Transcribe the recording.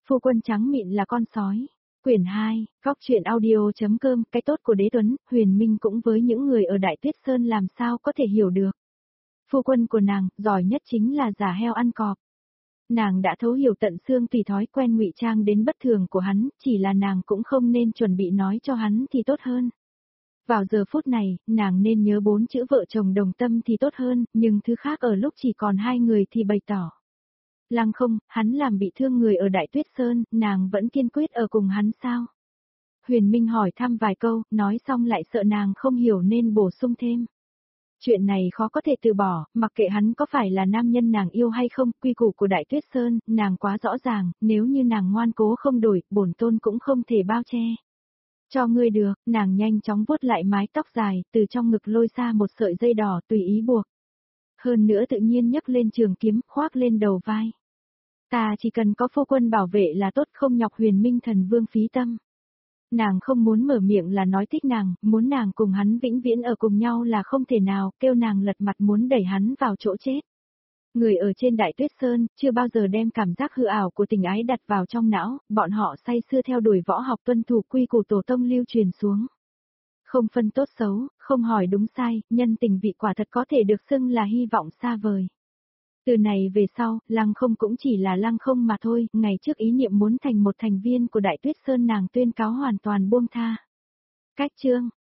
Phu quân trắng mịn là con sói. Quyển 2, Góc truyện audio.com. Cái tốt của Đế Tuấn, Huyền Minh cũng với những người ở Đại Tuyết Sơn làm sao có thể hiểu được. Phu quân của nàng, giỏi nhất chính là giả heo ăn cọp. Nàng đã thấu hiểu tận xương tùy thói quen ngụy trang đến bất thường của hắn, chỉ là nàng cũng không nên chuẩn bị nói cho hắn thì tốt hơn. Vào giờ phút này, nàng nên nhớ 4 chữ vợ chồng đồng tâm thì tốt hơn, nhưng thứ khác ở lúc chỉ còn 2 người thì bày tỏ. Lăng không, hắn làm bị thương người ở Đại Tuyết Sơn, nàng vẫn kiên quyết ở cùng hắn sao? Huyền Minh hỏi thăm vài câu, nói xong lại sợ nàng không hiểu nên bổ sung thêm. Chuyện này khó có thể từ bỏ, mặc kệ hắn có phải là nam nhân nàng yêu hay không, quy củ của Đại Tuyết Sơn, nàng quá rõ ràng, nếu như nàng ngoan cố không đổi, bổn tôn cũng không thể bao che. Cho ngươi được, nàng nhanh chóng vuốt lại mái tóc dài, từ trong ngực lôi ra một sợi dây đỏ tùy ý buộc. Hơn nữa tự nhiên nhấc lên trường kiếm, khoác lên đầu vai. Ta chỉ cần có phu quân bảo vệ là tốt, không nhọc Huyền Minh thần vương phí tâm. Nàng không muốn mở miệng là nói thích nàng, muốn nàng cùng hắn vĩnh viễn ở cùng nhau là không thể nào, kêu nàng lật mặt muốn đẩy hắn vào chỗ chết. Người ở trên Đại Tuyết Sơn, chưa bao giờ đem cảm giác hư ảo của tình ái đặt vào trong não, bọn họ say sưa theo đuổi võ học tuân thủ quy củ tổ tông lưu truyền xuống. Không phân tốt xấu, không hỏi đúng sai, nhân tình vị quả thật có thể được xưng là hy vọng xa vời. Từ này về sau, Lăng Không cũng chỉ là Lăng Không mà thôi, ngày trước ý niệm muốn thành một thành viên của Đại Tuyết Sơn nàng tuyên cáo hoàn toàn buông tha. Cách chương